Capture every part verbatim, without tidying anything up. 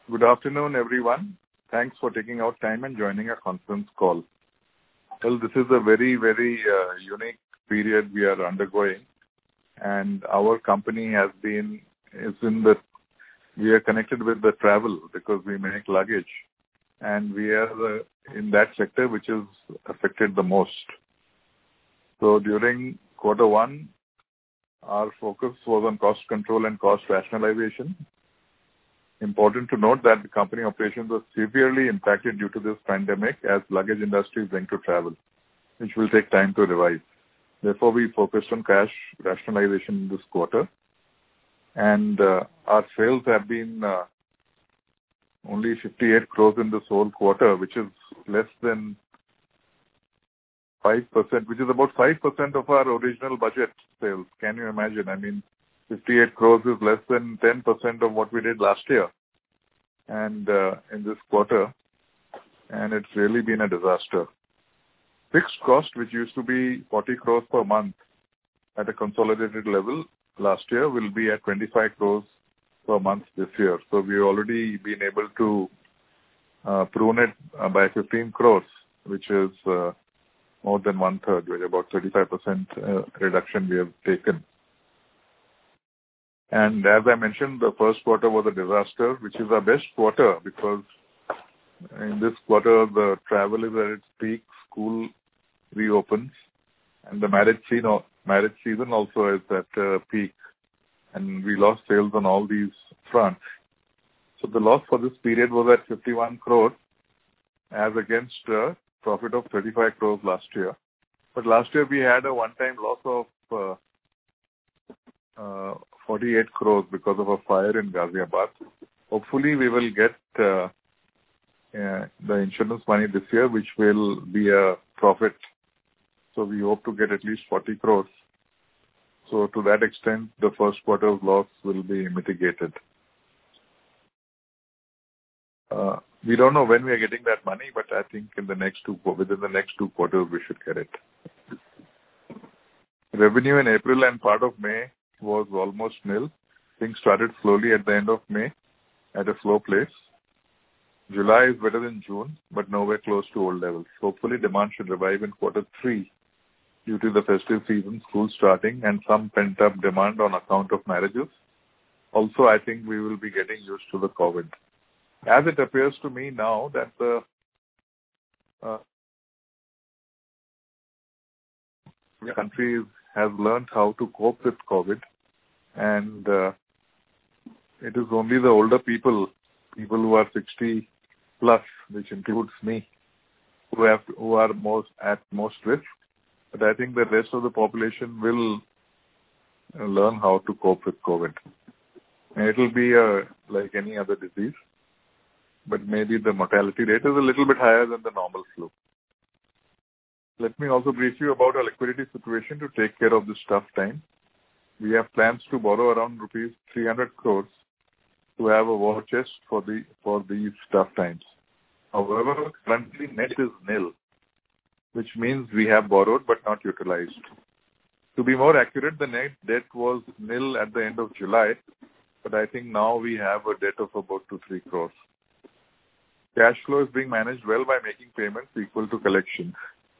Good afternoon, everyone. Thanks for taking out time and joining our conference call. Well, this is a very, very uh, unique period we are undergoing, and our company has been is in the we are connected with the travel because we make luggage, and we are uh, in that sector which is affected the most. So during quarter one, our focus was on cost control and cost rationalization. Important to note that the company operations were severely impacted due to this pandemic as luggage industry is going to travel, which will take time to revive. Therefore, we focused on cash rationalization this quarter. And uh, our sales have been uh, only fifty-eight crores in this whole quarter, which is less than five percent, which is about five percent of our original budget sales. Can you imagine? I mean, fifty-eight crores is less than ten percent of what we did last year and uh, in this quarter, and it's really been a disaster. Fixed cost, which used to be forty crores per month at a consolidated level last year, will be at twenty-five crores per month this year. So we've already been able to uh, prune it uh, by fifteen crores, which is uh, more than one third, with about thirty-five percent uh, reduction we have taken. And as I mentioned, the first quarter was a disaster, which is our best quarter because in this quarter the travel is at its peak, school reopens, and the marriage season, marriage season also is at uh, peak. And we lost sales on all these fronts. So the loss for this period was at fifty-one crores as against a profit of thirty-five crores last year. But last year we had a one-time loss of uh, uh, forty-eight crores because of a fire in Ghaziabad. Hopefully we will get uh, uh, the insurance money this year, which will be a profit. So we hope to get at least forty crores. So to that extent, the first quarter's loss will be mitigated. Uh, we don't know when we are getting that money, but I think in the next two within the next two quarters we should get it. Revenue in April and part of May was almost nil. Things started slowly at the end of May at a slow pace. July is better than June, but nowhere close to old levels. Hopefully demand should revive in quarter three due to the festive season, school starting, and some pent-up demand on account of marriages. Also, I think we will be getting used to the COVID. As it appears to me now that the uh, country has learned how to cope with COVID, and uh, it is only the older people, people who are sixty plus, which includes me, who have who are most at most risk. But I think the rest of the population will uh, learn how to cope with COVID. And it will be uh, like any other disease, but maybe the mortality rate is a little bit higher than the normal flu. Let me also brief you about our liquidity situation to take care of this tough time. We have plans to borrow around rupees three hundred crores to have a war chest for the for these tough times. However, currently net is nil, which means we have borrowed but not utilized. To be more accurate, the net debt was nil at the end of July, but I think now we have a debt of about two to three crores. Cash flow is being managed well by making payments equal to collections.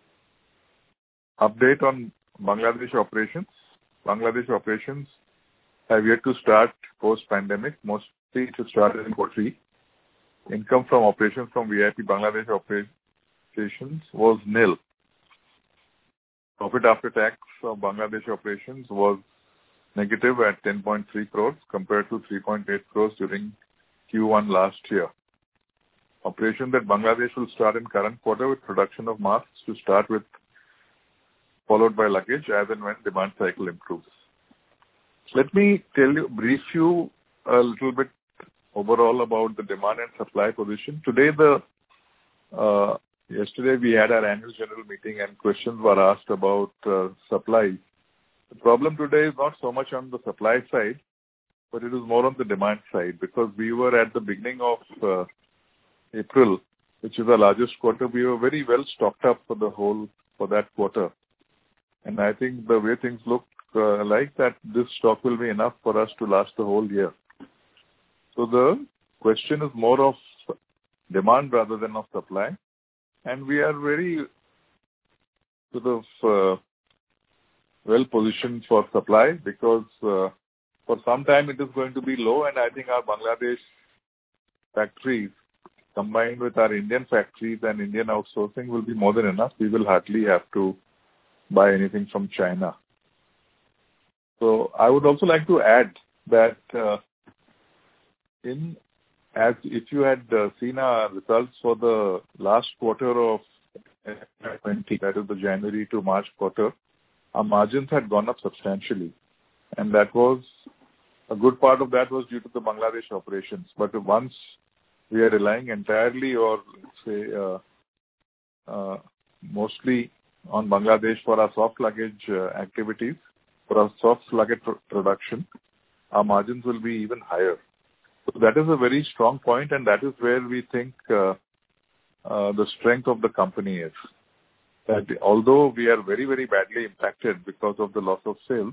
Update on Bangladesh operations. Bangladesh operations have yet to start post-pandemic. Mostly it started in quarter three. Income from operations from V I P Bangladesh operations was nil. Profit after tax of Bangladesh operations was negative at ten point three crores compared to three point eight crores during Q one last year. Operations at Bangladesh will start in current quarter with production of masks to start with, followed by luggage as and when demand cycle improves. Let me tell you, brief you a little bit overall about the demand and supply position. Today, the uh, yesterday we had our annual general meeting and questions were asked about uh, supply. The problem today is not so much on the supply side, but it is more on the demand side because we were at the beginning of uh, April, which is the largest quarter. We were very well stocked up for the whole for that quarter. And I think the way things look uh, like that, this stock will be enough for us to last the whole year. So the question is more of demand rather than of supply. And we are very sort of uh, well positioned for supply because uh, for some time it is going to be low, and I think our Bangladesh factories combined with our Indian factories and Indian outsourcing will be more than enough. We will hardly have to buy anything from China. So I would also like to add that uh, in as if you had uh, seen our results for the last quarter of twenty, that is the January to March quarter, our margins had gone up substantially, and that was a good part of that was due to the Bangladesh operations. But once we are relying entirely or say uh, uh, mostly on Bangladesh for our soft luggage uh, activities, for our soft luggage pr- production, our margins will be even higher. So that is a very strong point, and that is where we think uh, uh, the strength of the company is. That although we are very, very badly impacted because of the loss of sales,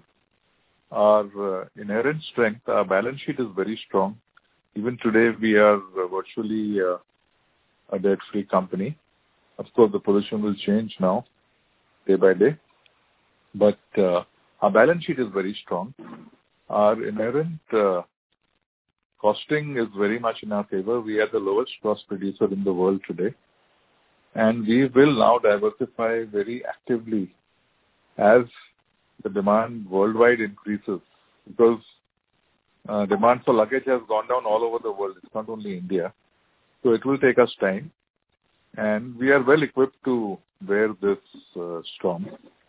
our uh, inherent strength, our balance sheet is very strong. Even today, we are uh, virtually uh, a debt-free company. Of course, the position will change now, day by day. But uh, our balance sheet is very strong. Our inherent uh, costing is very much in our favor. We are the lowest cost producer in the world today. And we will now diversify very actively as the demand worldwide increases, because uh, demand for luggage has gone down all over the world. It's not only India. So it will take us time. And we are well equipped to bear this uh, storm.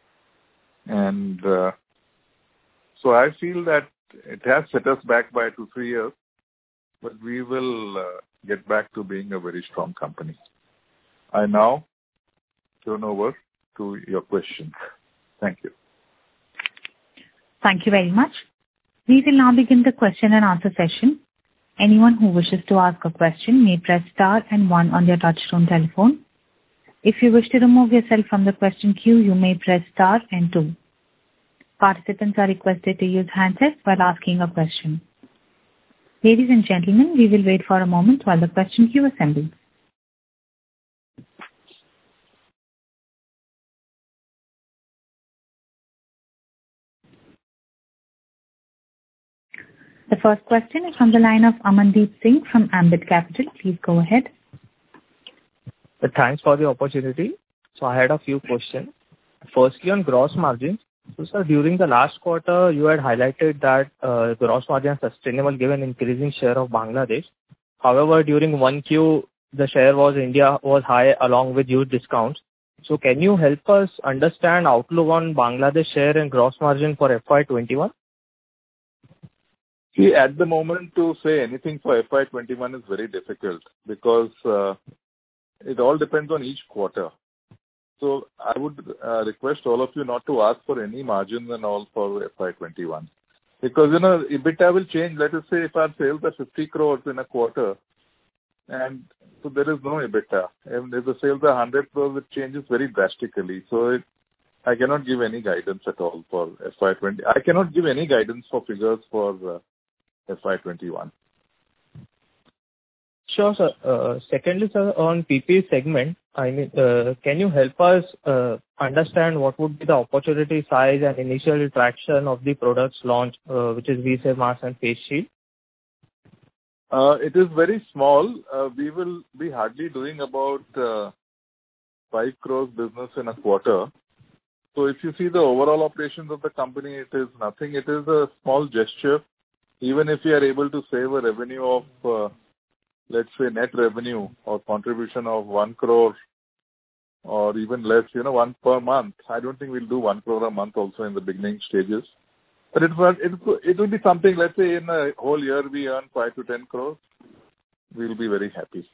And uh, so I feel that it has set us back by two, three years, but we will uh, get back to being a very strong company. I now turn over to your questions. Thank you. Thank you very much. We will now begin the question and answer session. Anyone who wishes to ask a question may press star and one on their touchtone telephone. If you wish to remove yourself from the question queue, you may press star and two. Participants are requested to use handsets while asking a question. Ladies and gentlemen, we will wait for a moment while the question queue assembles. The first question is from the line of Amandeep Singh from Ambit Capital. Please go ahead. Thanks for the opportunity. So I had a few questions. Firstly, on gross margins. So, sir, during the last quarter, you had highlighted that uh, gross margin is sustainable given increasing share of Bangladesh. However, during one Q, the share was India was high along with huge discounts. So can you help us understand outlook on Bangladesh share and gross margin for F Y twenty-one? See, at the moment to say anything for F Y twenty-one is very difficult because uh, it all depends on each quarter. So I would uh, request all of you not to ask for any margins and all for F Y twenty-one. Because, you know, EBITDA will change. Let us say if our sales are fifty crores in a quarter, and so there is no EBITDA. And if the sales are one hundred crores, it changes very drastically. So it, I cannot give any guidance at all for F Y twenty. I cannot give any guidance for figures for uh, F Y twenty-one. Sure, sir. Uh, secondly, sir, on P P E segment, I mean, uh, can you help us uh, understand what would be the opportunity size and initial traction of the products launched, uh, which is V-Save Mask and Face Shield? Uh, it is very small. Uh, we will be hardly doing about uh, five crores business in a quarter. So if you see the overall operations of the company, it is nothing. It is a small gesture. Even if we are able to save a revenue of, uh, let's say, net revenue or contribution of one crore or even less, you know, one per month, I don't think we'll do one crore a month also in the beginning stages. But it will, it, it will be something, let's say, in a whole year we earn five to ten crores. We'll be very happy.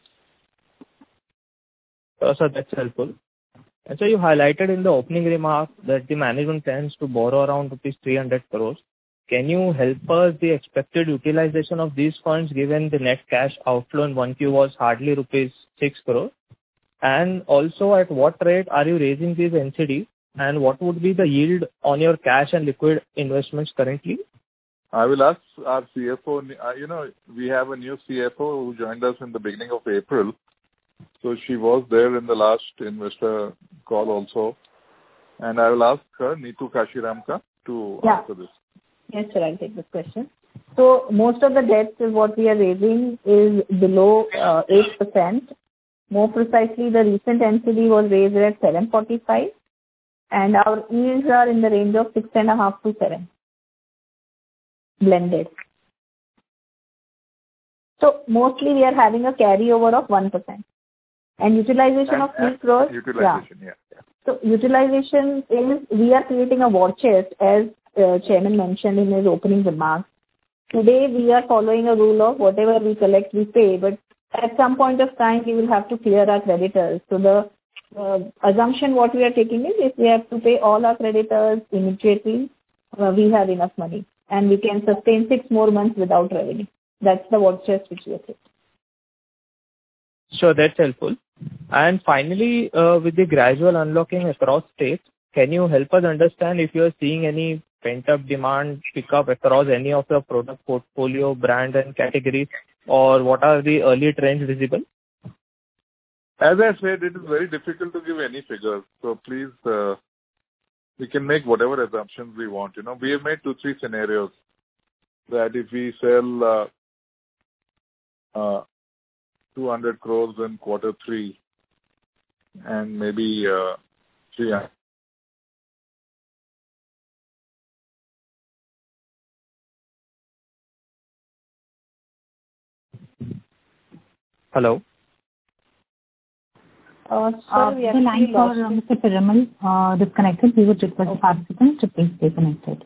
Uh, sir, that's helpful. And so you highlighted in the opening remark that the management plans to borrow around rupees three hundred crores. Can you help us the expected utilization of these funds given the net cash outflow in one Q was hardly rupees six crore? And also at what rate are you raising these N C Ds and what would be the yield on your cash and liquid investments currently? I will ask our C F O. Uh, you know, we have a new C F O who joined us in the beginning of April. So she was there in the last investor call also. And I will ask her, Neetu Kashiramka, to yeah. answer this. Yes, sir, I'll take this question. So most of the debt is what we are raising is below uh, eight percent. More precisely, the recent N C D was raised at seven forty-five, and our yields are in the range of six point five to seven, blended. So mostly we are having a carryover of one percent. And utilization and, of three crores. Utilization, yeah. yeah. So utilization is, we are creating a war chest, as uh, Chairman mentioned in his opening remarks. Today we are following a rule of whatever we collect, we pay, but at some point of time we will have to clear our creditors. So the uh, assumption what we are taking is if we have to pay all our creditors immediately, uh, we have enough money and we can sustain six more months without revenue. That's the war chest which we are taking. Sure, that's helpful. And finally, uh, with the gradual unlocking across states, can you help us understand if you are seeing any pent-up demand pick up across any of your product portfolio, brand and categories, or what are the early trends visible? As I said, it is very difficult to give any figures. So please, uh, we can make whatever assumptions we want. You know, we have made two, three scenarios that if we sell uh, uh, two hundred crores in quarter three and maybe uh, three hundred. Hello? Uh, Uh, sorry, we the line actually for lost uh, Mister Piramal uh, disconnected. We would request the participants to please stay connected.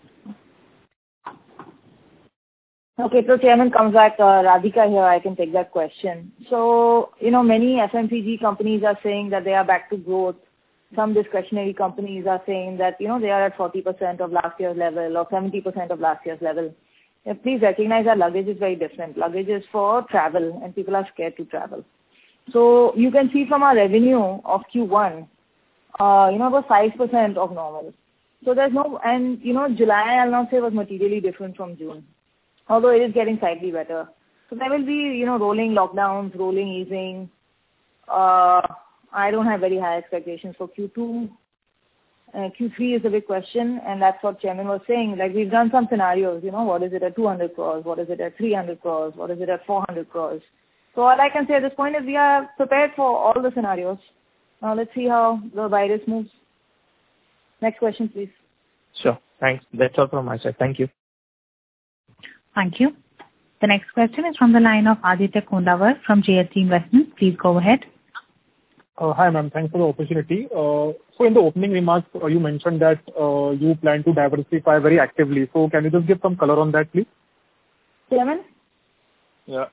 Okay, so Chairman comes back. Uh, Radhika here, I can take that question. So, you know, many F M C G companies are saying that they are back to growth. Some discretionary companies are saying that, you know, they are at forty percent of last year's level or seventy percent of last year's level. Yeah, please recognize that luggage is very different. Luggage is for travel and people are scared to travel. So you can see from our revenue of Q one, uh, you know, about five percent of normal. So there's no, and, you know, July I'll not say was materially different from June, although it is getting slightly better. So there will be, you know, rolling lockdowns, rolling easing. Uh, I don't have very high expectations for Q two. Uh, Q three is a big question, and that's what Chairman was saying. Like, we've done some scenarios, you know, what is it at two hundred crores? What is it at three hundred crores? What is it at four hundred crores? So all I can say at this point is we are prepared for all the scenarios. Now let's see how the virus moves. Next question, please. Sure. Thanks. That's all from my side. Thank you. Thank you. The next question is from the line of Aditya Kondawar from J S C Investments. Please go ahead. Uh, hi, ma'am. Thanks for the opportunity. Uh, so in the opening remarks, uh, you mentioned that uh, you plan to diversify very actively. So can you just give some color on that, please? Chairman? Yeah.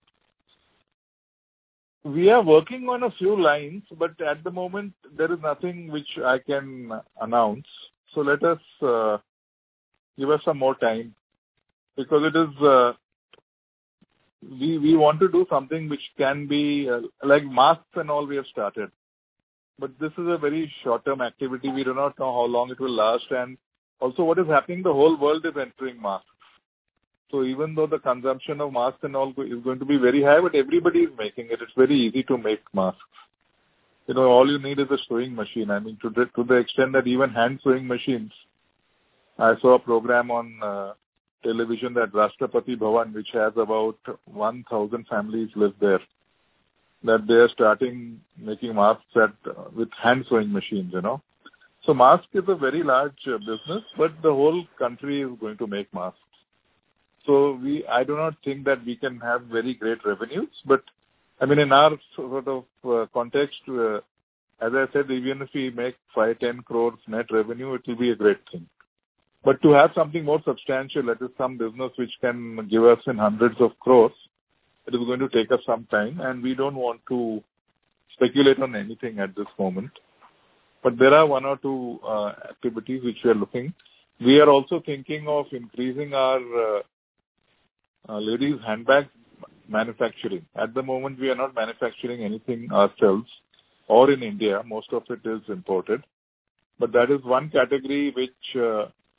We are working on a few lines, but at the moment, there is nothing which I can announce. So let us uh, give us some more time, because it is, uh, we, we want to do something which can be, uh, like masks and all we have started. But this is a very short-term activity. We do not know how long it will last. And also what is happening, the whole world is entering masks. So even though the consumption of masks and all is going to be very high, but everybody is making it. It's very easy to make masks. You know, all you need is a sewing machine. I mean, to the, to the extent that even hand sewing machines, I saw a program on uh, television that Rashtrapati Bhavan, which has about one thousand families live there, that they are starting making masks at, uh, with hand sewing machines, you know. So mask is a very large uh, business, but the whole country is going to make masks. So we, I do not think that we can have very great revenues, but I mean, in our sort of uh, context, uh, as I said, even if we make five, ten crores net revenue, it will be a great thing. But to have something more substantial, that is some business which can give us in hundreds of crores, it is going to take us some time, and we don't want to speculate on anything at this moment. But there are one or two uh, activities which we are looking. We are also thinking of increasing our uh, uh, ladies' handbag manufacturing. At the moment, we are not manufacturing anything ourselves or in India. Most of it is imported. But that is one category which uh,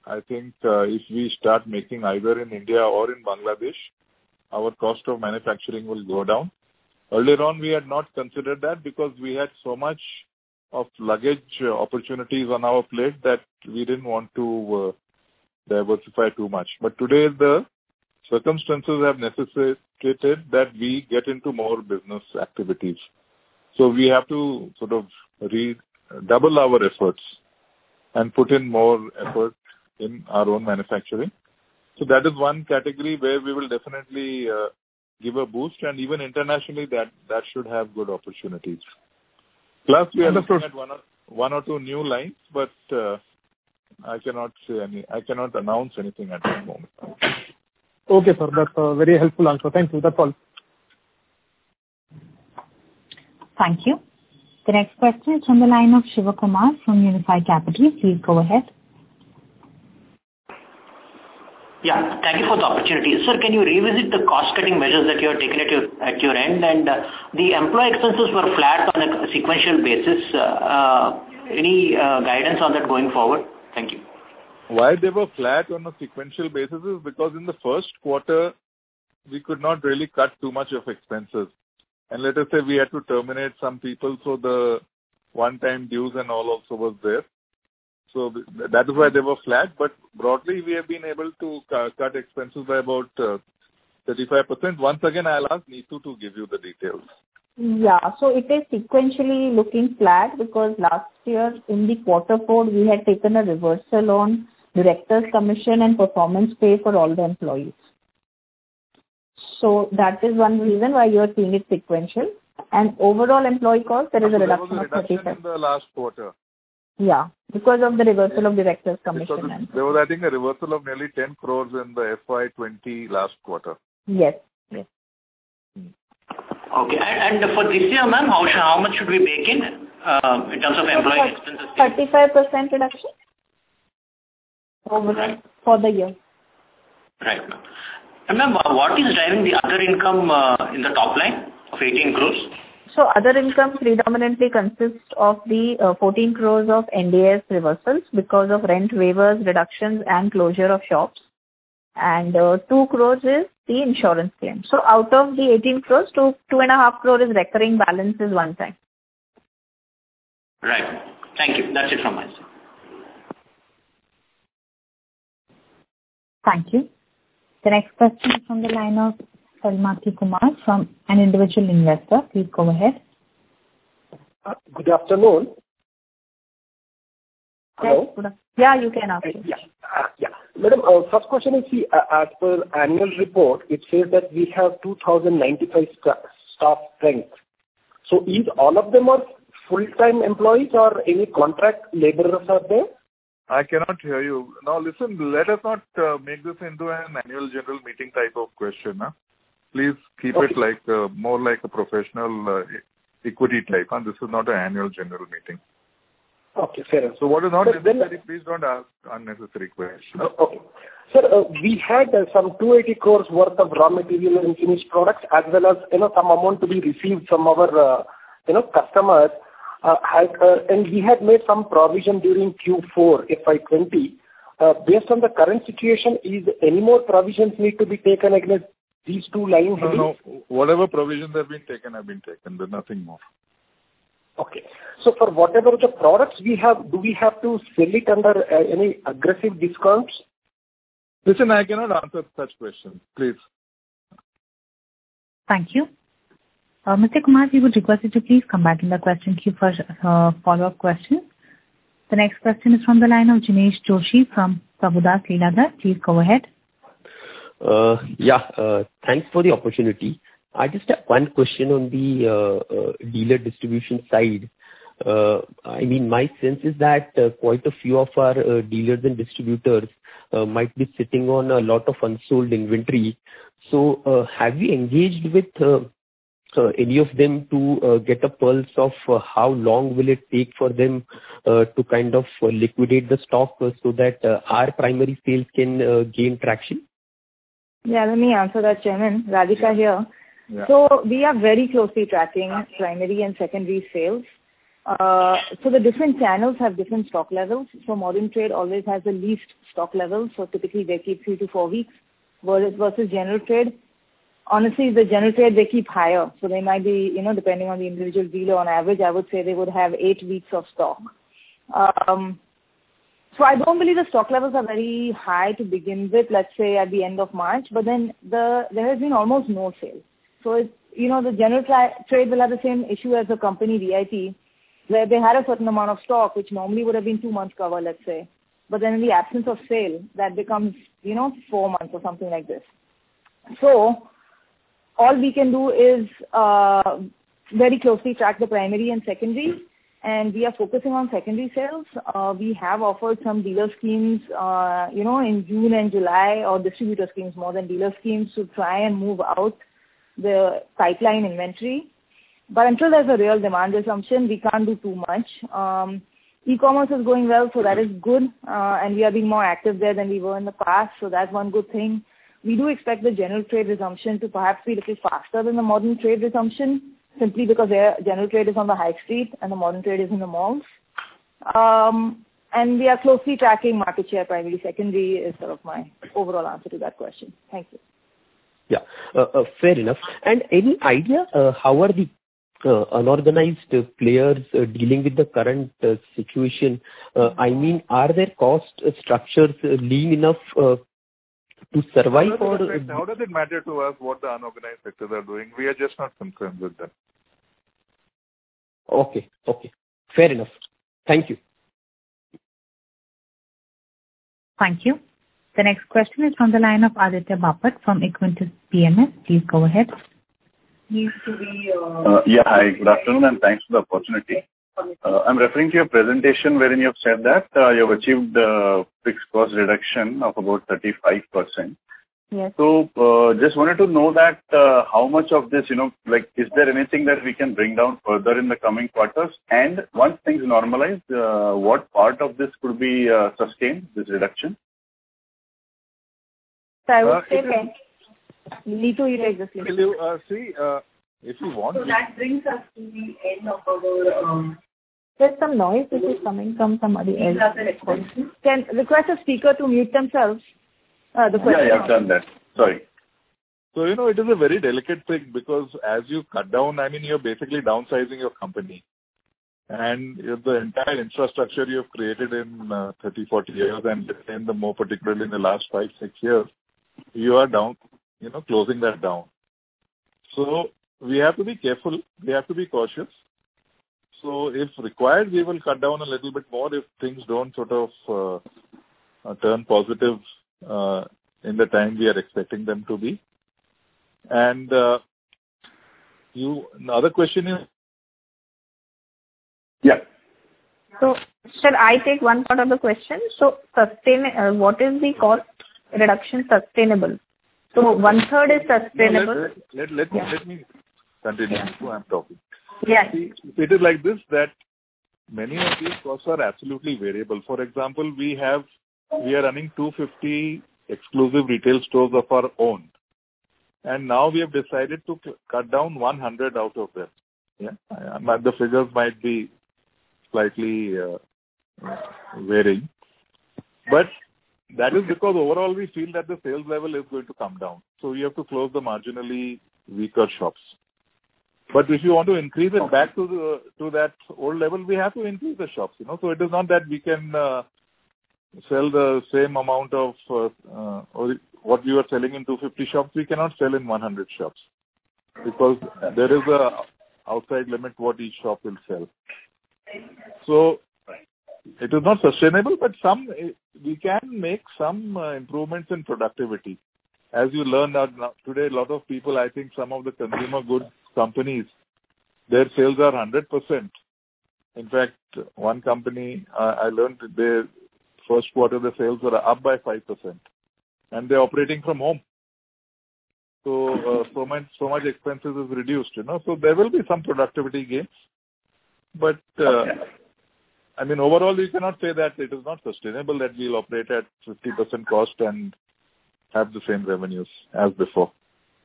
I think uh, if we start making either in India or in Bangladesh, our cost of manufacturing will go down. Earlier on, we had not considered that because we had so much of luggage uh, opportunities on our plate that we didn't want to uh, diversify too much. But today, the circumstances have necessitated that we get into more business activities. So we have to sort of re- double our efforts and put in more effort in our own manufacturing. So that is one category where we will definitely uh, give a boost, and even internationally that, that should have good opportunities. Plus we are looking at one or, one or two new lines, but uh, I cannot say any, I cannot announce anything at this moment. Okay, sir. That's a very helpful answer. Thank you. That's all. Thank you. The next question is from the line of Shiva Kumar from Unifi Capital. Please go ahead. Yeah, thank you for the opportunity. Sir, can you revisit the cost-cutting measures that you have taken at your at your end? And uh, the employee expenses were flat on a sequential basis. Uh, uh, any uh, guidance on that going forward? Thank you. Why they were flat on a sequential basis is because in the first quarter, we could not really cut too much of expenses. And let us say we had to terminate some people, so the one-time dues and all also was there. So that is why they were flat. But broadly, we have been able to cu- cut expenses by about uh, thirty-five percent. Once again, I'll ask Neetu to give you the details. Yeah, so it is sequentially looking flat because last year in the quarter four, we had taken a reversal on director's commission and performance pay for all the employees. So that is one reason why you are seeing it sequential. And overall employee cost, there is a so reduction, there was a reduction of thirty-five. in the last quarter. Yeah, because of the reversal of director's commission. Because and there was, I think, a reversal of nearly ten crores in the F Y twenty last quarter. Yes, yes. Okay, and, and for this year, ma'am, how, how much should we bake in uh, in terms of employee expenses? thirty-five percent reduction overall right. for the year. Right, ma'am. And ma'am, what is driving the other income uh, in the top line of eighteen crores? So other income predominantly consists of the uh, fourteen crores of N D A S reversals because of rent waivers, reductions and closure of shops. And uh, two crores is the insurance claim. So out of the eighteen crores, two, two and a half crores is recurring, balance is one time. Right. Thank you. That's it from my side. Thank you. The next question is from the line of Salmaki Kumar from an individual investor. Please go ahead. Uh, good afternoon. Hello? Yes, yeah, you can ask. Uh, yeah, uh, yeah. Madam, uh, first question is, see, uh, as per annual report, it says that we have two thousand ninety-five st- staff strength. So is all of them are full-time employees or any contract laborers are there? I cannot hear you. Now listen, let us not uh, make this into an annual general meeting type of question. Huh? Please keep okay. it like uh, more like a professional uh, equity type. Huh? This is not an annual general meeting. Okay, fair enough. So what is not but necessary, then, please don't ask unnecessary questions. Uh, okay. Sir, uh, we had uh, some two hundred eighty crores worth of raw material and finished products as well as, you know, some amount to be received from our, uh, you know, customers. Uh, had, uh, and we had made some provision during Q four F Y twenty. Uh, based on the current situation, is any more provisions need to be taken against these two lines? No, no. Whatever provisions have been taken have been taken. There's nothing more. Okay. So for whatever the products we have, do we have to sell it under uh, any aggressive discounts? Listen, I cannot answer such questions. Please. Thank you. Uh, Mister Kumar, we would request you to please come back in the question queue for uh, follow-up questions. The next question is from the line of Jinesh Joshi from Prabhudas Lilladher. Please go ahead. Uh, yeah, uh, thanks for the opportunity. I just have one question on the uh, uh, dealer distribution side. Uh, I mean, my sense is that uh, quite a few of our uh, dealers and distributors uh, might be sitting on a lot of unsold inventory. So uh, have we engaged with uh, uh, any of them to uh, get a pulse of uh, how long will it take for them uh, to kind of uh, liquidate the stock uh, so that uh, our primary sales can uh, gain traction? Yeah, let me answer that, Chairman. Radhika yeah. here. Yeah. So we are very closely tracking primary and secondary sales. Uh, so the different channels have different stock levels. So modern trade always has the least stock levels. So typically they keep three to four weeks versus, versus general trade. Honestly, the general trade, they keep higher. So they might be, you know, depending on the individual dealer, on average, I would say they would have eight weeks of stock. Um, so I don't believe the stock levels are very high to begin with, let's say at the end of March, but then the there has been almost no sale. So, it's, you know, the general tra- trade will have the same issue as the company V I P, where they had a certain amount of stock, which normally would have been two months cover, let's say. But then in the absence of sale, that becomes, you know, four months or something like this. So, all we can do is uh, very closely track the primary and secondary, and we are focusing on secondary sales. Uh, we have offered some dealer schemes, uh, you know, in June and July, or distributor schemes more than dealer schemes, to try and move out the pipeline inventory. But until there's a real demand assumption, we can't do too much. Um, e-commerce is going well, so that is good, uh, and we are being more active there than we were in the past, so that's one good thing. We do expect the general trade resumption to perhaps be a little faster than the modern trade resumption, simply because their general trade is on the high street and the modern trade is in the malls. Um, and we are closely tracking market share, primary, secondary, is sort of my overall answer to that question. Thank you. Yeah, uh, uh, fair enough. And any idea uh, how are the uh, unorganized uh, players uh, dealing with the current uh, situation? Uh, I mean, are their cost uh, structures uh, lean enough uh, to survive? How does, or it, how does it matter to us what the unorganized sectors are doing? We are just not concerned with them. Okay, okay. Fair enough. Thank you. Thank you. The next question is from the line of Aditya Bapat from Equentis P M S. Please go ahead. Uh, yeah, hi, good afternoon, and thanks for the opportunity. Uh, I'm referring to your presentation wherein you have said that uh, you have achieved uh, fixed cost reduction of about thirty-five percent. Yes. So, uh, just wanted to know that uh, how much of this, you know, like, is there anything that we can bring down further in the coming quarters? And once things normalize, uh, what part of this could be uh, sustained, this reduction? So I would Uh, say, it is- Neetu, you take this, please. Will you, uh, see, uh, if you want... So that brings us to the end of our... Um, There's some noise which is coming from somebody these else. are the responses. Can request a speaker to mute themselves. Uh, the question. Yeah, yeah, I've done that. Sorry. So, you know, it is a very delicate thing because as you cut down, I mean, you're basically downsizing your company. And the entire infrastructure you have created in uh, thirty, forty years, and in the more particularly in the last five, six years, you are down, you know, closing that down. So we have to be careful. We have to be cautious. So if required, we will cut down a little bit more if things don't sort of uh, uh, turn positive uh, in the time we are expecting them to be. And uh, you, another question is, Yeah. So, shall I take one part of the question? So, sustain. Uh, what is the cost reduction sustainable? So, one third is sustainable. No, let, let, let, Yeah. let me continue. Yeah. So I'm talking. Yes. See, it is like this, that many of these costs are absolutely variable. For example, we have we are running two hundred fifty exclusive retail stores of our own, and now we have decided to c- cut down one hundred out of them. Yeah, I- the figures might be slightly uh, varying, but that is because overall we feel that the sales level is going to come down. So we have to close the marginally weaker shops. But if you want to increase it back to the to that old level, we have to increase the shops. You know, so it is not that we can uh, sell the same amount of uh, uh, or what we were selling in two hundred fifty shops. We cannot sell in one hundred shops because there is a outside limit what each shop will sell. So it is not sustainable, but some we can make some uh, improvements in productivity. As you learn that now, today, a lot of people, I think some of the consumer goods companies, their sales are one hundred percent. In fact, one company, uh, I learned that their first quarter, the sales were up by five percent. And they're operating from home. So, uh, so much, so much expenses is reduced, you know. So there will be some productivity gains. But, uh, I mean, overall, you cannot say that it is not sustainable that we'll operate at fifty percent cost and have the same revenues as before.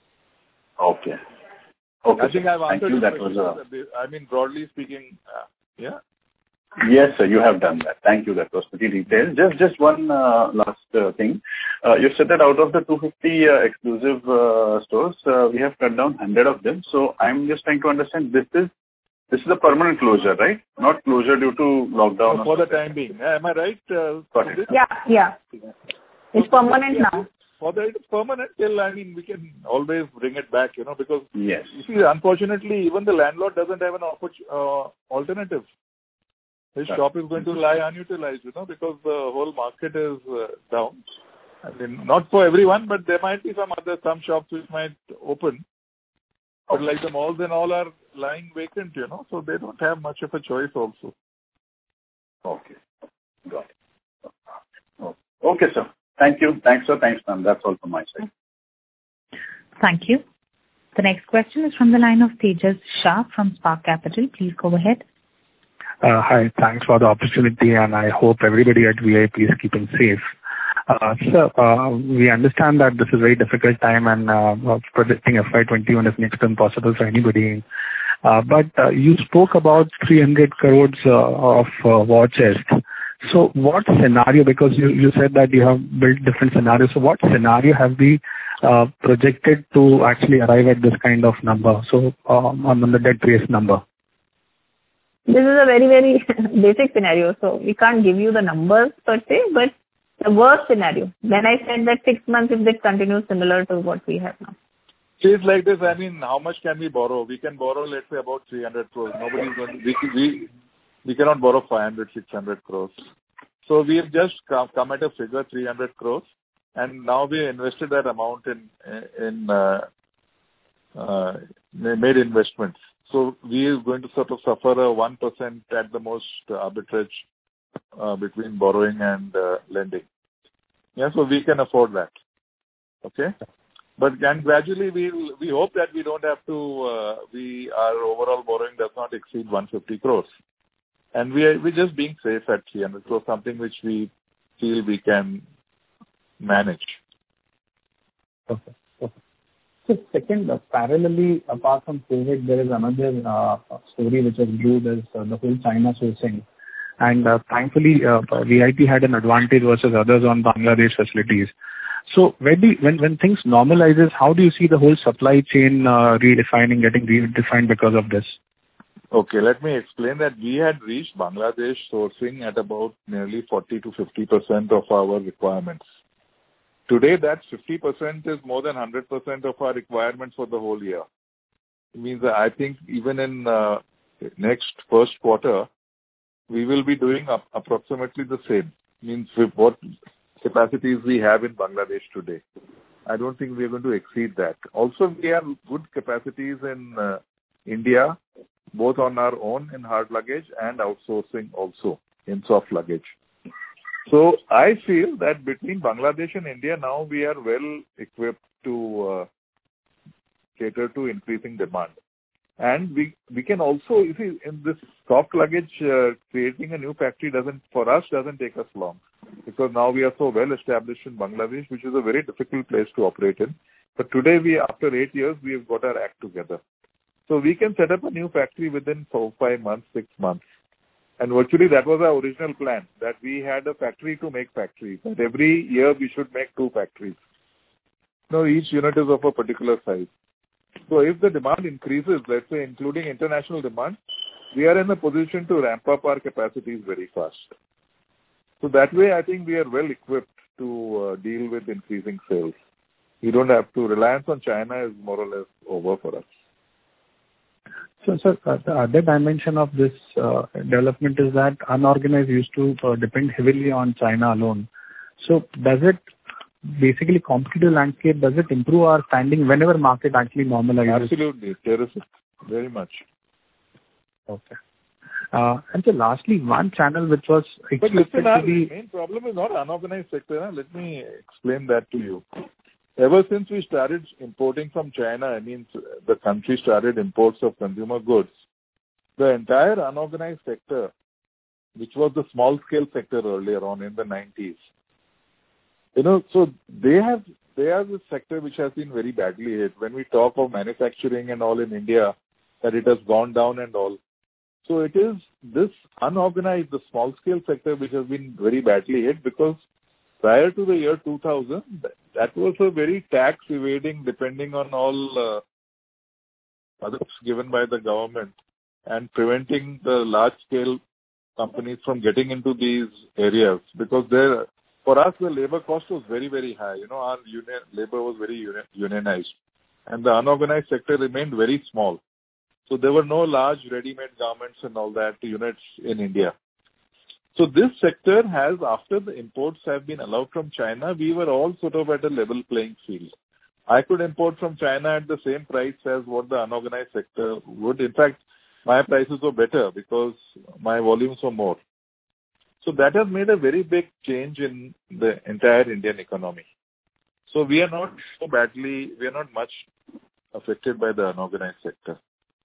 Okay. Okay. I think I've Thank answered you. your That was question. I mean, broadly speaking, uh, Yeah. Yes, sir, you have done that. Thank you. That was pretty detailed. Just just one uh, last uh, thing. Uh, you said that out of the two hundred fifty uh, exclusive uh, stores, uh, we have cut down one hundred of them. So I'm just trying to understand, this is this is a permanent closure, right? Not closure due to lockdown. No, for the time being. Am I right? Uh, Got it. Yeah, yeah. It's permanent now. For that, it's permanent till, I mean, we can always bring it back, you know, because yes. You see, unfortunately, even the landlord doesn't have an oppor- uh, alternative. His right. shop is going to lie unutilized, you know, because the whole market is uh, down. I mean, not for everyone, but there might be some other, some shops which might open. But like the malls and all are lying vacant, you know, so they don't have much of a choice also. Okay. Got it. Okay, sir. Thank you. Thanks, sir. Thanks, ma'am. That's all from my side. Thank you. The next question is from the line of Tejas Shah from Spark Capital. Please go ahead. Uh, hi. Thanks for the opportunity, and I hope everybody at V I P is keeping safe. Uh, sir, uh, we understand that this is a very difficult time, and uh, predicting F Y twenty-one is next to impossible for anybody. Uh, but uh, you spoke about three hundred crores uh, of uh, war chest. So what scenario, because you, you said that you have built different scenarios, so what scenario have we uh, projected to actually arrive at this kind of number, so um, on the debt raise number? This is a very, very basic scenario, so we can't give you the numbers per se, but the worst scenario. Then I said that six months if it continues similar to what we have now. See, it's like this, I mean, how much can we borrow? We can borrow, let's say, about three hundred crores. Nobody's going to, we, we, we cannot borrow five hundred, six hundred crores. So we have just come, come at a figure, three hundred crores, and now we invested that amount in, in uh, uh, made investments. So we are going to sort of suffer a one percent at the most arbitrage uh, between borrowing and uh, lending. Yeah, so we can afford that. Okay? But and gradually we we hope that we don't have to, uh, we our overall borrowing does not exceed one hundred fifty crores. And we are we're just being safe at three hundred crores, something which we feel we can manage. Okay. okay. So second, uh, parallelly, apart from COVID, there is another uh, story which has brewed as uh, the whole China sourcing. And uh, thankfully, uh, V I P had an advantage versus others on Bangladesh facilities. So when, do you, when when things normalizes, how do you see the whole supply chain uh, redefining, getting redefined because of this? Okay, let me explain that we had reached Bangladesh sourcing at about nearly forty to fifty percent of our requirements. Today, that fifty percent is more than one hundred percent of our requirements for the whole year. It means that I think even in uh, next first quarter, we will be doing up approximately the same. Means with what capacities we have in Bangladesh today. I don't think we are going to exceed that. Also, we have good capacities in uh, India, both on our own in hard luggage and outsourcing also in soft luggage. So I feel that between Bangladesh and India now we are well equipped to uh, cater to increasing demand. And we we can also, you see, in this soft luggage, uh, creating a new factory doesn't, for us, doesn't take us long. Because now we are so well established in Bangladesh, which is a very difficult place to operate in. But today, we after eight years, we have got our act together. So we can set up a new factory within four, five months, six months. And virtually that was our original plan, that we had a factory to make factories. That every year we should make two factories. Now each unit is of a particular size. So if the demand increases, let's say including international demand, we are in a position to ramp up our capacities very fast. So that way I think we are well equipped to uh, deal with increasing sales. We don't have to, reliance on China is more or less over for us. So, sir, uh, the other dimension of this uh, development is that unorganized used to uh, depend heavily on China alone. So does it basically competitive landscape, does it improve our standing whenever market actually normalizes? Absolutely, terrific, very much. Okay. Uh, and so lastly, one channel which was expected but listen, to be... the main problem is not unorganized sector. Huh? Let me explain that to you. Ever since we started importing from China, I mean, the country started imports of consumer goods, the entire unorganized sector, which was the small-scale sector earlier on in the nineties, you know, so they have, they are the sector which has been very badly hit. When we talk of manufacturing and all in India, that it has gone down and all. So it is this unorganized, the small scale sector which has been very badly hit, because prior to the year two thousand, that was a very tax evading, depending on all uh, others given by the government, and preventing the large scale companies from getting into these areas, because there, for us, the labor cost was very, very high. You know, our union labor was very union, unionized, and the unorganized sector remained very small. So there were no large ready-made garments and all that units in India. So this sector has, after the imports have been allowed from China, we were all sort of at a level playing field. I could import from China at the same price as what the unorganized sector would. In fact, my prices were better because my volumes were more. So that has made a very big change in the entire Indian economy. So we are not so badly, we are not much affected by the unorganized sector.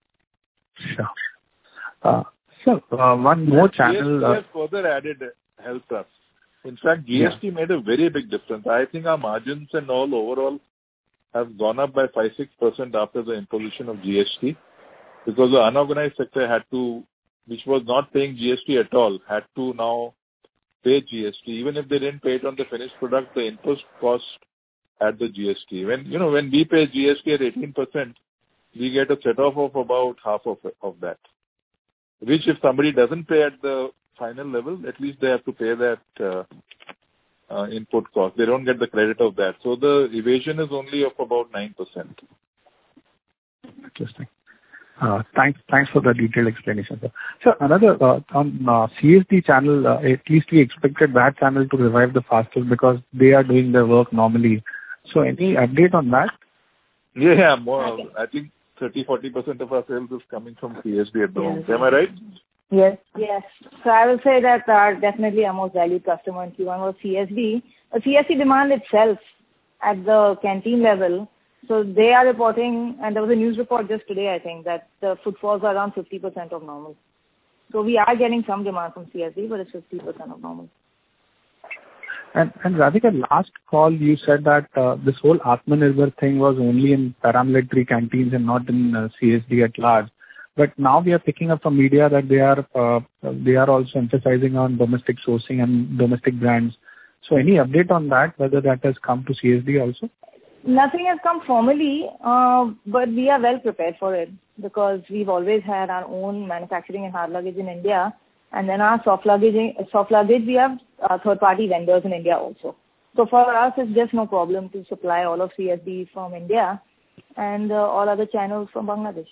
Sure. Uh, so, uh, one more channel. G S T has further added, helped us. In fact, G S T yeah. made a very big difference. I think our margins and all overall have gone up by five to six percent after the imposition of G S T, because the unorganized sector had to, which was not paying G S T at all, had to now pay G S T. Even if they didn't pay it on the finished product, the input cost had the G S T. When, you know, when we pay G S T at eighteen percent, we get a set-off of about half of, of that, which if somebody doesn't pay at the final level, at least they have to pay that uh, uh, input cost. They don't get the credit of that. So the evasion is only of about nine percent. Interesting. Uh, thanks thanks for the detailed explanation, sir. So another, uh, on uh, C S D channel, uh, at least we expected that channel to revive the fastest because they are doing their work normally. So any update on that? Yeah, yeah more. Okay. I think thirty to forty percent of our sales is coming from C S D at the yes. moment. Am I right? Yes, yes. So I will say that our definitely our most valued customer in Q one was C S D. Uh, C S D demand itself at the canteen level, so they are reporting, and there was a news report just today, I think, that the footfalls are around fifty percent of normal. So we are getting some demand from C S D, but it's fifty percent of normal. And, and Radhika, last call you said that uh, this whole Atmanirbhar thing was only in paramilitary canteens and not in uh, C S D at large. But now we are picking up from media that they are uh, they are also emphasizing on domestic sourcing and domestic brands. So any update on that, whether that has come to C S D also? Nothing has come formally, uh, but we are well prepared for it because we've always had our own manufacturing and hard luggage in India. And then our soft luggage, soft luggage, we have uh, third-party vendors in India also. So for us, it's just no problem to supply all of C S D from India and uh, all other channels from Bangladesh.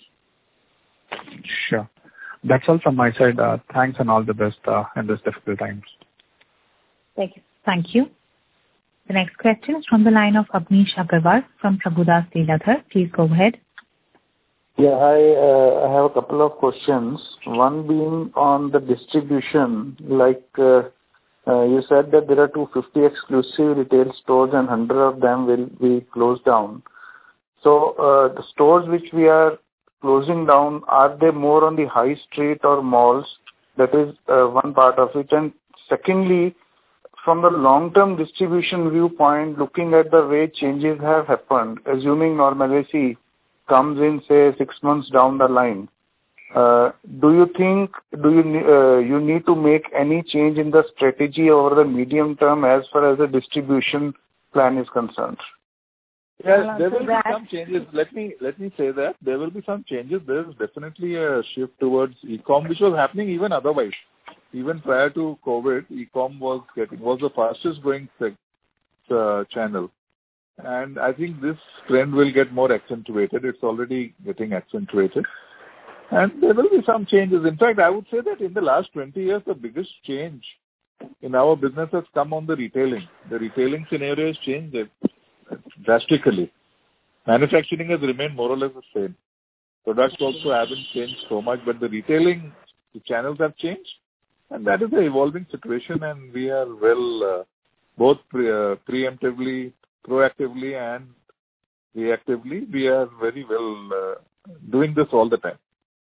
Sure. That's all from my side. Uh, thanks and all the best uh, in these difficult times. Thank you. Thank you. The next question is from the line of Abneesh Agarwal from Prabhudas Lilladher. Please go ahead. Yeah, hi. Uh, I have a couple of questions. One being on the distribution. Like uh, uh, you said that there are two hundred fifty exclusive retail stores and one hundred of them will be closed down. So uh, the stores which we are closing down, are they more on the high street or malls? That is uh, one part of it. And secondly, from the long-term distribution viewpoint, looking at the way changes have happened, assuming normalcy comes in, say, six months down the line, uh, do you think do you uh, you need to make any change in the strategy over the medium term as far as the distribution plan is concerned? Yeah, there will be some changes. Let me let me say that there will be some changes. There is definitely a shift towards e-com, which was happening even otherwise. Even prior to COVID, e-com was getting was the fastest growing uh, channel. And I think this trend will get more accentuated. It's already getting accentuated. And there will be some changes. In fact, I would say that in the last twenty years, the biggest change in our business has come on the retailing. The retailing scenario has changed drastically. Manufacturing has remained more or less the same. Products also haven't changed so much, but the retailing, the channels have changed. And that is an evolving situation, and we are well, uh, both pre- uh, preemptively, proactively and reactively, we are very well uh, doing this all the time.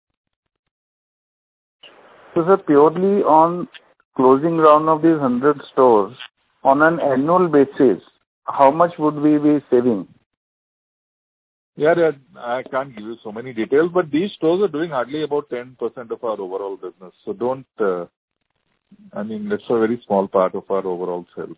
So, sir, purely on closing down of these one hundred stores, on an annual basis, how much would we be saving? Yeah, yeah, I can't give you so many details, but these stores are doing hardly about ten percent of our overall business. So don't, uh, I mean, it's a very small part of our overall sales.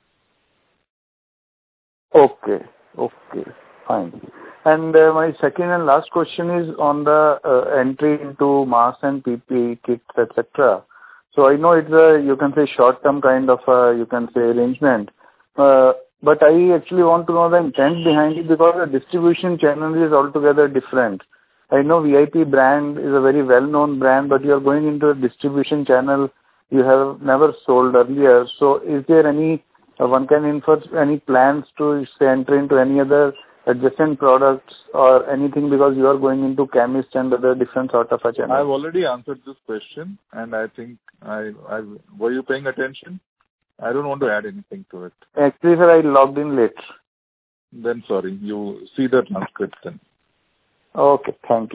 Okay. Okay. Fine. And uh, my second and last question is on the uh, entry into mask and P P E kits, et cetera. So I know it's a, you can say, short-term kind of, uh, you can say, arrangement. Uh, but I actually want to know the intent behind it, because the distribution channel is altogether different. I know V I P brand is a very well-known brand, but you are going into a distribution channel you have never sold earlier. So is there any, uh, one can infer any plans to say enter into any other adjacent products or anything, because you are going into chemist and other different sort of a channel? I've already answered this question, and I think I, I were you paying attention? I don't want to add anything to it. Actually, sir, I logged in late. Then sorry, you see the transcript then. Okay, thank you.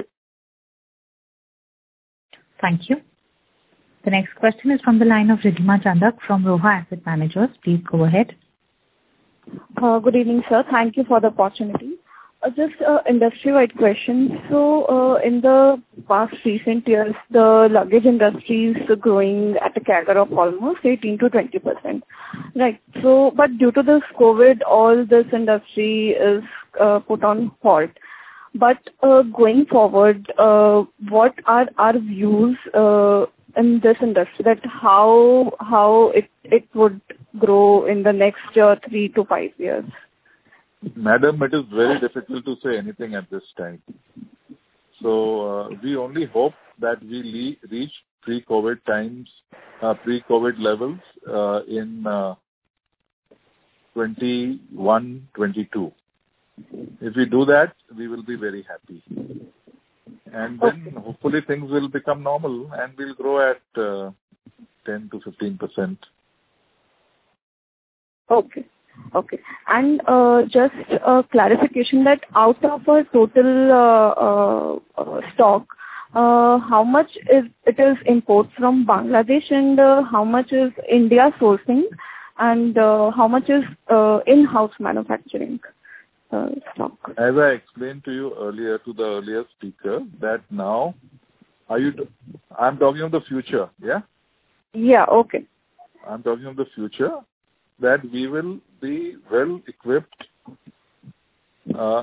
Thank you. The next question is from the line of Ridhima Chandak from Roha Asset Managers. Please go ahead. Uh, good evening, sir. Thank you for the opportunity. Uh, just uh, industry-wide question. So, uh, in the past recent years, the luggage industry is growing at a C A G R of almost eighteen to twenty percent. Right. So, but due to this COVID, all this industry is uh, put on halt. But uh, going forward, uh, what are our views uh, in this industry, that how how it it would grow in the next uh, three to five years? Madam, it is very difficult to say anything at this time. So uh, we only hope that we le- reach pre-COVID times, uh, pre-COVID levels uh, in uh, twenty-one, twenty-two. If we do that, we will be very happy. And then okay. hopefully things will become normal and we'll grow at uh, ten to fifteen percent. Okay. Okay. And uh, just a clarification that out of our total uh, uh, uh, stock, uh, how much is it is import from Bangladesh, and uh, how much is India sourcing, and uh, how much is uh, in-house manufacturing uh, stock? As I explained to you earlier, to the earlier speaker, that now, are you? T- I'm talking of the future, yeah? Yeah, okay. I'm talking of the future, that we will be well equipped uh,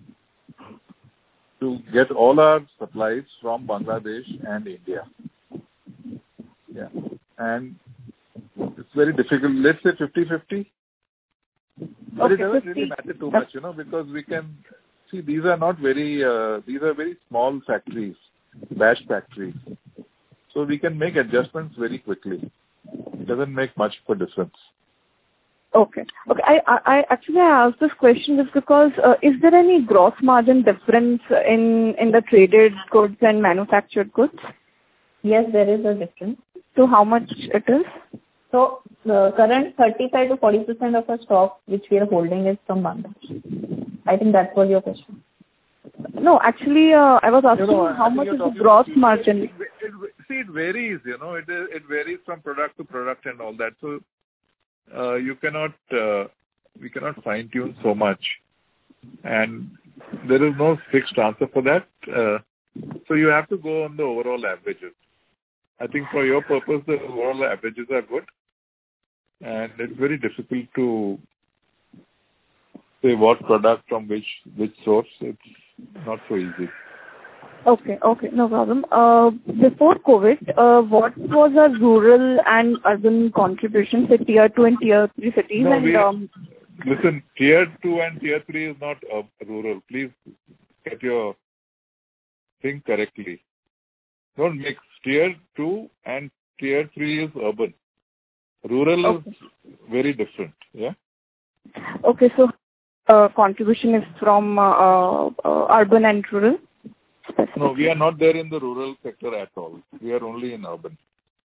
to get all our supplies from Bangladesh and India. Yeah. And it's very difficult. Let's say fifty-fifty. But okay, it doesn't really matter too much, you know, because we can see these are not very, uh, these are very small factories, batch factories. So we can make adjustments very quickly. It doesn't make much of a difference. Okay. Okay. I, I, I actually asked this question just because uh, is there any gross margin difference in, in the traded goods and manufactured goods? Yes, there is a difference. So how much it is? So the current thirty-five to forty percent of our stock which we are holding is from Bangladesh. I think that was your question. No, actually, uh, I was asking you know, how much is the gross margin? It, it, it, see, it varies, you know, it it varies from product to product and all that. So uh, you cannot, uh, we cannot fine tune so much, and there is no fixed answer for that. Uh, so you have to go on the overall averages. I think for your purpose, the overall averages are good, and it's very difficult to say what product from which which source. It's not so easy. Okay, okay, no problem. Uh, before COVID, uh, what was our rural and urban contribution to tier two and tier three cities? No, and we, um, listen, tier two and tier three is not uh, rural. Please get your thing correctly. Don't mix. Tier two and tier three is urban. Rural okay. is very different. Yeah. Okay, so uh, contribution is from uh, uh, urban and rural? No, we are not there in the rural sector at all. We are only in urban.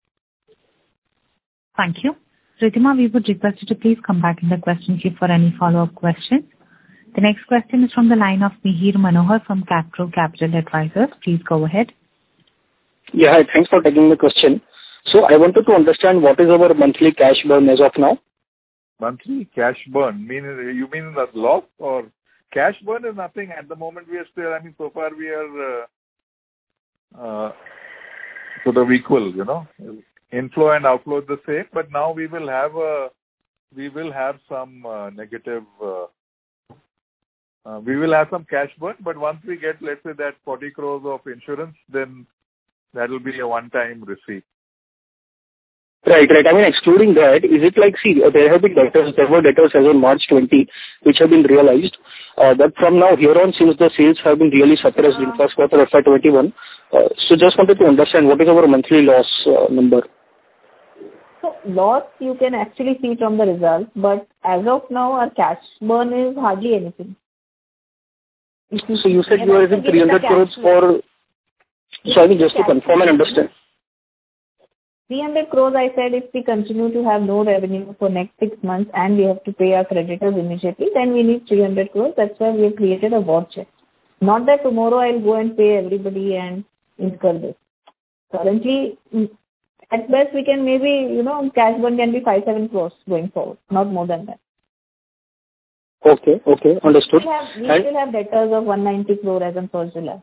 Thank you. Ridhima, we would request you to please come back in the question queue for any follow-up questions. The next question is from the line of Mihir Manohar from Capro Capital Advisors. Please go ahead. Yeah, hi. Thanks for taking the question. So I wanted to understand what is our monthly cash burn as of now? Monthly cash burn? Mean you mean the loss or cash burn is nothing. At the moment, we are still, I mean, so far we are uh, uh, sort of equal, you know. Inflow and outflow is the same, but now we will have a, we will have some uh, negative, uh, uh, we will have some cash burn, but once we get, let's say, that forty crores of insurance, then that will be a one-time receipt. Right, right. I mean, excluding that, is it like, see, there have been debtors, there were debtors as on March twentieth, which have been realized. Uh, but from now here on, since the sales have been really suppressed in first quarter F Y twenty-one, uh, so just wanted to understand what is our monthly loss uh, number? So loss you can actually see from the results, but as of now, our cash burn is hardly anything. You so you said you are using three hundred crores for, so I mean, just to confirm and understand. three hundred crores, I said, if we continue to have no revenue for next six months and we have to pay our creditors immediately, then we need three hundred crores. That's why we have created a war chest. Not that tomorrow I'll go and pay everybody and incur this. Currently, at best, we can maybe, you know, cash burn can be five, seven crores going forward, not more than that. Okay, okay, understood. We, have, we still have debtors of one hundred ninety crores as on first July.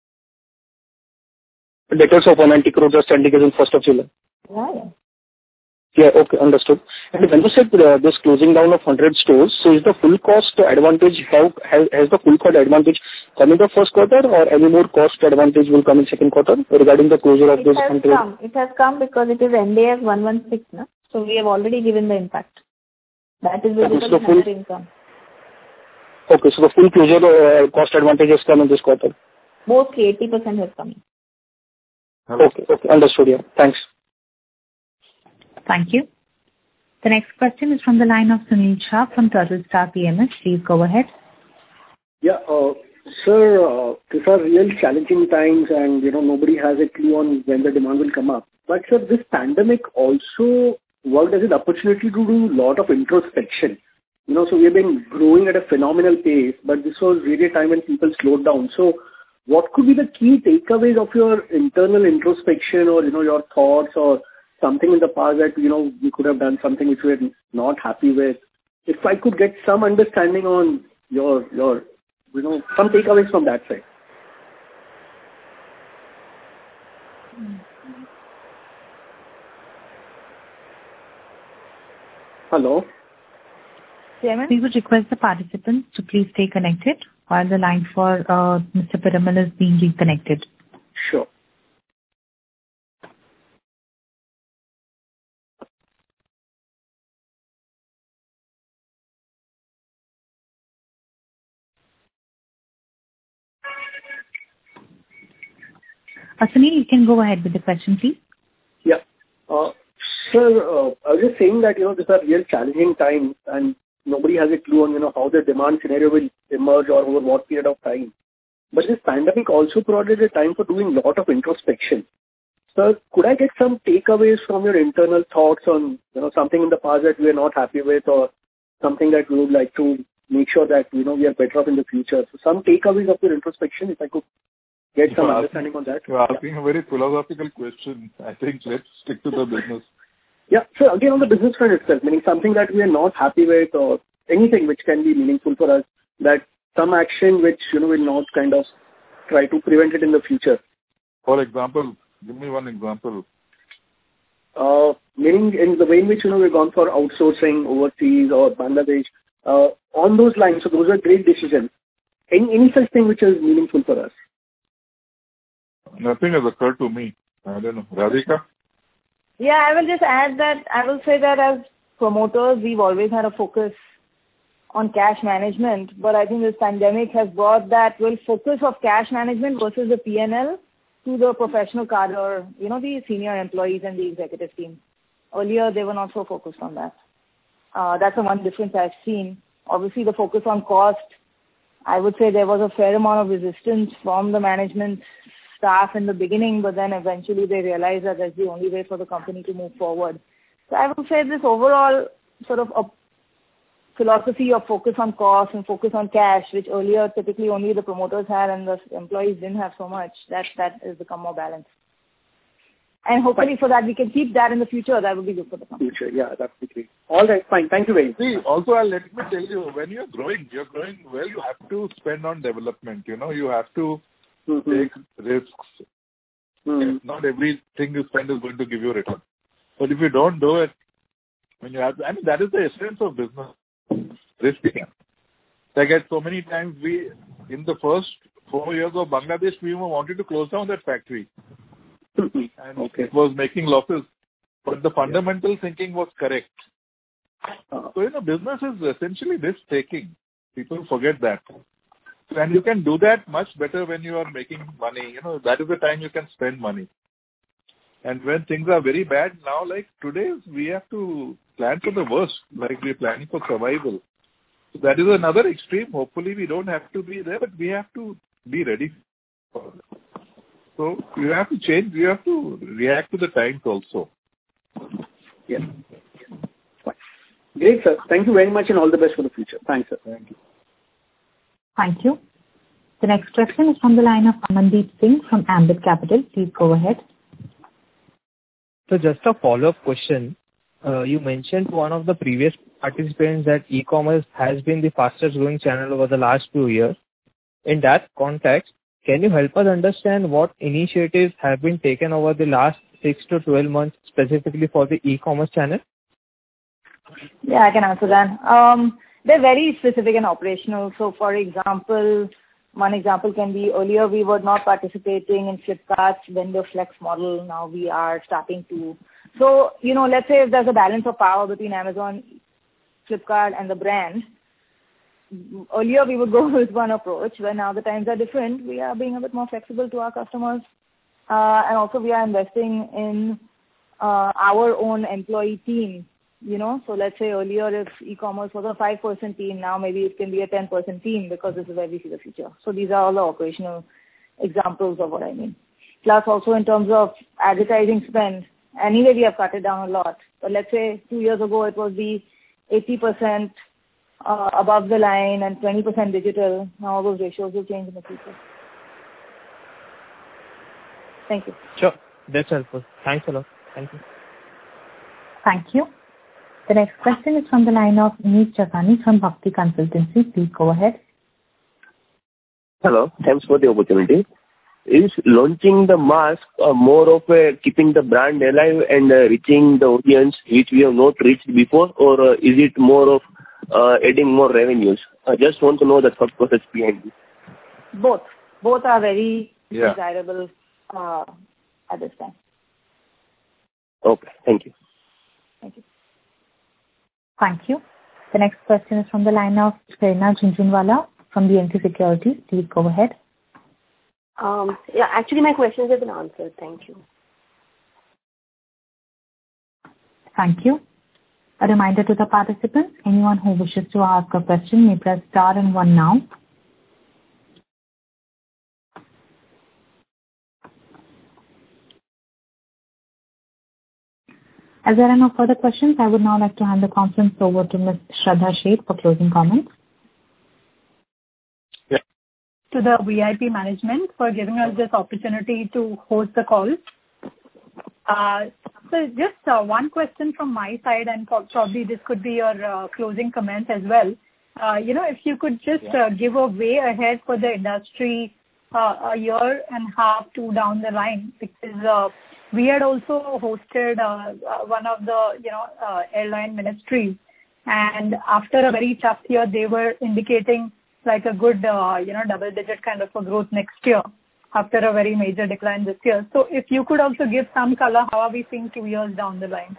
Debtors of one hundred ninety crores are standing as on first of July. Yeah, yeah. Yeah, okay, understood. And when you said uh, this closing down of one hundred stores, so is the full cost advantage, have, has, has the full cost advantage come in the first quarter, or any more cost advantage will come in second quarter regarding the closure of it those has one hundred? Come. It has come because it is N D S one sixteen, na? So we have already given the impact. That is visible okay, so in full, other income. Okay, so the full closure uh, cost advantage has come in this quarter? Mostly eighty percent has come in. Okay, okay, understood, yeah. Thanks. Thank you. The next question is from the line of Sunil Shah from Turtle Star P M S. Please go ahead. Yeah, uh, sir, uh, these are real challenging times and, you know, nobody has a clue on when the demand will come up. But, sir, this pandemic also worked as an opportunity to do a lot of introspection. You know, so we have been growing at a phenomenal pace, but this was really a time when people slowed down. So what could be the key takeaways of your internal introspection or, you know, your thoughts or something in the past that, you know, we could have done something which we are not happy with? If I could get some understanding on your, your, you know, some takeaways from that side. Hello? We would request the participants to please stay connected while the line for uh, Mister Piramal is being reconnected. Sure. Uh, Sunil, you can go ahead with the question, please. Yeah. Uh, sir, uh, I was just saying that, you know, these are real challenging times and nobody has a clue on, you know, how the demand scenario will emerge or over what period of time. But this pandemic also provided a time for doing a lot of introspection. Sir, could I get some takeaways from your internal thoughts on, you know, something in the past that we are not happy with or something that we would like to make sure that, you know, we are better off in the future? So some takeaways of your introspection, if I could get some you're understanding asking, on that. You're asking yeah. a very philosophical question. I think let's stick to the business. Yeah. So again, on the business front itself, meaning something that we are not happy with or anything which can be meaningful for us, that some action which, you know, will not kind of try to prevent it in the future. For example, give me one example. Uh, meaning in the way in which, you know, we've gone for outsourcing overseas or Bangladesh, uh, on those lines, so those are great decisions. Any, any such thing which is meaningful for us? Nothing has occurred to me. I don't know. Radhika? Yeah, I will just add that I will say that as promoters, we've always had a focus on cash management, but I think this pandemic has brought that well focus of cash management versus the P and L to the professional cadre or, you know, the senior employees and the executive team. Earlier, they were not so focused on that. Uh, that's the one difference I've seen. Obviously, the focus on cost, I would say there was a fair amount of resistance from the management staff in the beginning, but then eventually they realized that that's the only way for the company to move forward. So I would say this overall sort of a philosophy of focus on cost and focus on cash, which earlier typically only the promoters had and the employees didn't have so much, that that has become more balanced. And hopefully so that we can keep that in the future, that would be good for the company. Future, yeah, that would be great. All right, fine. Thank you very much. See, also, I'll let me tell you, when you're growing, you're growing well, you have to spend on development. You know, you have to mm-hmm. take risks. Mm. Not everything you spend is going to give you a return. But if you don't do it, when you have, to, I mean, that is the essence of business. Risking. Like at so many times, we, in the first four years of Bangladesh, we wanted to close down that factory. And okay. It was making losses. But the fundamental yeah. thinking was correct. Uh, so, you know, business is essentially risk-taking. People forget that. And you can do that much better when you are making money. You know, that is the time you can spend money. And when things are very bad now, like today, we have to plan for the worst, like we're planning for survival. So that is another extreme. Hopefully, we don't have to be there, but we have to be ready for it. So you have to change, you have to react to the times also. Yes. Great, sir. Thank you very much and all the best for the future. Thanks, sir. Thank you. Thank you. The next question is from the line of Amandeep Singh from Ambit Capital. Please go ahead. So just a follow-up question. Uh, you mentioned to one of the previous participants that e-commerce has been the fastest growing channel over the last few years. In that context, can you help us understand what initiatives have been taken over the last six to twelve months specifically for the e-commerce channel? Yeah, I can answer that. Um, they're very specific and operational. So, for example, one example can be earlier we were not participating in Flipkart's vendor flex model. Now we are starting to. So, you know, let's say if there's a balance of power between Amazon, Flipkart and the brand, earlier we would go with one approach, where now the times are different. We are being a bit more flexible to our customers. Uh, and also we are investing in uh, our own employee team, you know. So let's say earlier if e-commerce was a five-person team, now maybe it can be a ten-person team because this is where we see the future. So these are all the operational examples of what I mean. Plus also in terms of advertising spend, anyway we have cut it down a lot. But let's say two years ago it was the eighty percent uh, above the line and twenty percent digital. Now all those ratios will change in the future. Thank you. Sure. That's helpful. Thanks a lot. Thank you. Thank you. The next question is from the line of Neet Chakani from Bhakti Consultancy. Please go ahead. Hello. Thanks for the opportunity. Is launching the mask uh, more of a keeping the brand alive and uh, reaching the audience which we have not reached before, or uh, is it more of uh, adding more revenues? I just want to know the thought process behind this. Both. Both are very yeah. desirable uh, at this time. Okay. Thank you. Thank you. Thank you. The next question is from the line of Prerna Jhunjhunwala from B and K Securities. Please go ahead. Um, yeah, actually my questions have been answered. Thank you. Thank you. A reminder to the participants, anyone who wishes to ask a question may press star and one now. As there are no further questions, I would now like to hand the conference over to Miz Shraddha Sheth for closing comments. Yeah. To the V I P management for giving us this opportunity to host the call. Uh, so just uh, one question from my side, and probably this could be your uh, closing comments as well. Uh, you know, if you could just yeah. uh, give a way ahead for the industry uh, a year and a half, two down the line, because uh, we had also hosted uh, uh, one of the, you know, uh, airline ministries, and after a very tough year, they were indicating like a good, uh, you know, double-digit kind of a growth next year after a very major decline this year. So if you could also give some color, how are we seeing two years down the line?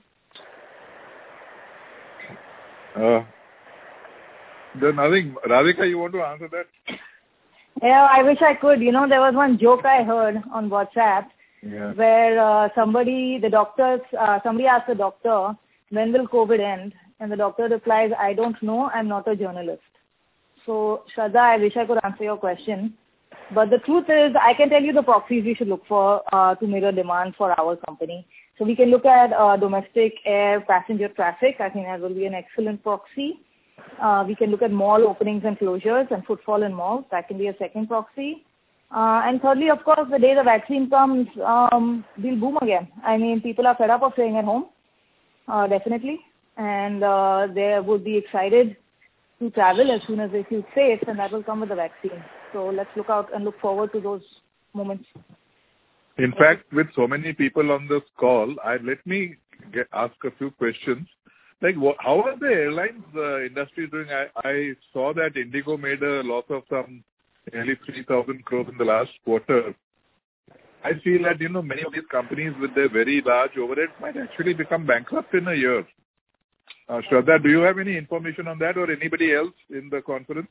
Uh, there's nothing. Radhika, you want to answer that? Yeah, I wish I could. You know, there was one joke I heard on WhatsApp. Yeah. Where uh, somebody, the doctors, uh, somebody asked the doctor, when will COVID end? And the doctor replies, I don't know, I'm not a journalist. So, Shraddha, I wish I could answer your question. But the truth is, I can tell you the proxies we should look for uh, to mirror demand for our company. So we can look at uh, domestic air passenger traffic. I think that will be an excellent proxy. Uh, we can look at mall openings and closures and footfall in malls. That can be a second proxy. Uh, and thirdly, of course, the day the vaccine comes, um, we'll boom again. I mean, people are fed up of staying at home, uh, definitely. And uh, they would be excited to travel as soon as they feel safe, and that will come with the vaccine. So let's look out and look forward to those moments. In fact, with so many people on this call, I let me get, ask a few questions. Like, what, how are the airlines uh, industry doing? I, I saw that Indigo made a loss of some nearly three thousand crores in the last quarter. I feel that, you know, many of these companies with their very large overheads might actually become bankrupt in a year. Uh, Shraddha, do you have any information on that, or anybody else in the conference?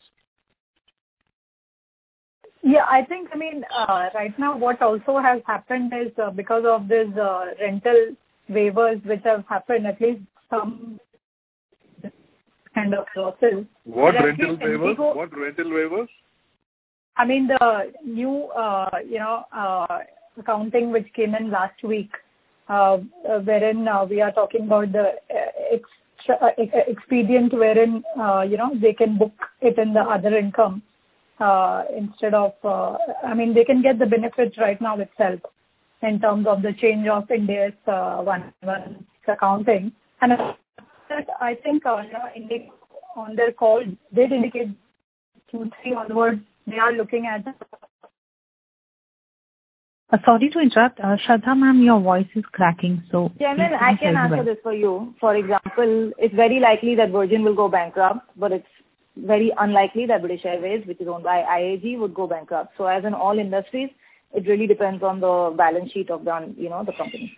Yeah, I think, I mean, uh, right now what also has happened is uh, because of these uh, rental waivers which have happened, at least some kind of losses. What rental waivers? Indigo, what rental waivers? I mean, the new, uh, you know, uh, accounting which came in last week, uh, wherein uh, we are talking about the uh, extra, uh, expedient wherein, uh, you know, they can book it in the other income uh, instead of, uh, I mean, they can get the benefits right now itself in terms of the change of India's uh, one, one accounting. And I think uh, you know, Indigo on their call did indicate Q three onwards they are looking at. Uh, sorry to interrupt. Uh, Shraddha ma'am, your voice is cracking. So Chairman, I can answer well. this for you. For example, it's very likely that Virgin will go bankrupt, but it's very unlikely that British Airways, which is owned by I A G, would go bankrupt. So as in all industries, it really depends on the balance sheet of the, you know, the company.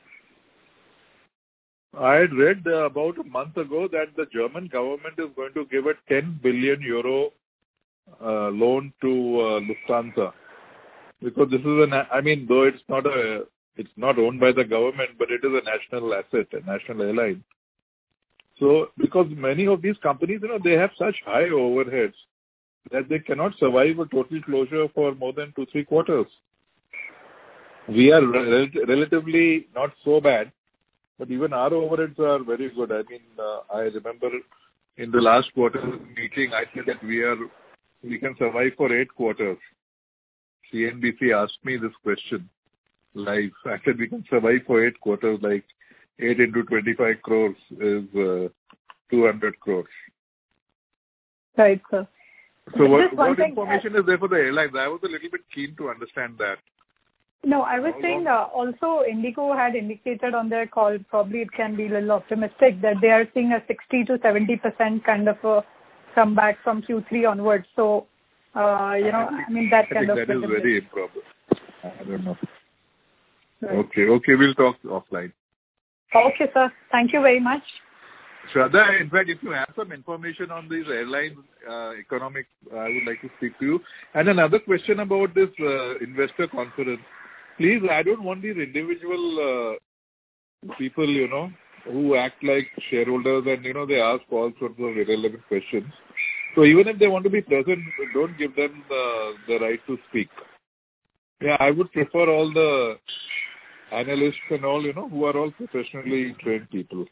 I had read uh, about a month ago that the German government is going to give a ten billion euro uh, loan to uh, Lufthansa, because this is an, I mean, though it's not a, it's not owned by the government, but it is a national asset, a national airline. So, because many of these companies, you know, they have such high overheads that they cannot survive a total closure for more than two, three quarters. We are rel- relatively not so bad, but even our overheads are very good. I mean, uh, I remember in the last quarter meeting, I said that we are, we can survive for eight quarters. C N B C asked me this question live. I said we can survive for eight quarters, like eight into twenty-five crores is uh, two hundred crores. Right, sir. So what, what information is there for the airlines? I was a little bit keen to understand that. No, I was saying uh, also Indigo had indicated on their call, probably it can be a little optimistic, that they are seeing a sixty to seventy percent kind of a comeback from Q three onwards. So, uh, you know, I mean, that I kind think of... that is very improbable. I don't know. Right. Okay, okay, we'll talk offline. Okay, sir. Thank you very much. Shraddha, in fact, if you have some information on these airline uh, economic, I would like to speak to you. And another question about this uh, investor conference. Please, I don't want these individual uh, people, you know, who act like shareholders and, you know, they ask all sorts of irrelevant questions. So even if they want to be present, don't give them the, the right to speak. Yeah, I would prefer all the analysts and all, you know, who are all professionally trained people.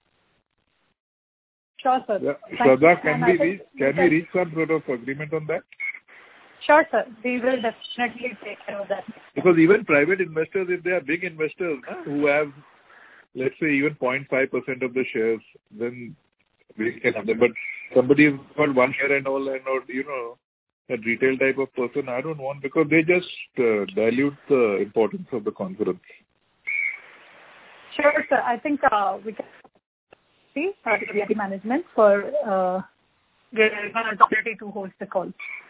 Sure, sir. Yeah. Shraddha, can we reach, can we reach some sort of agreement on that? Sure, sir. We will definitely take care of that. Because even private investors, if they are big investors huh, who have, let's say, even zero point five percent of the shares, then we can have them. But somebody who's got one share and all, and or, you know, a retail type of person, I don't want, because they just uh, dilute the importance of the conference. Sure, sir. I think uh, we can see uh, the V I P management for uh, the opportunity to host the call.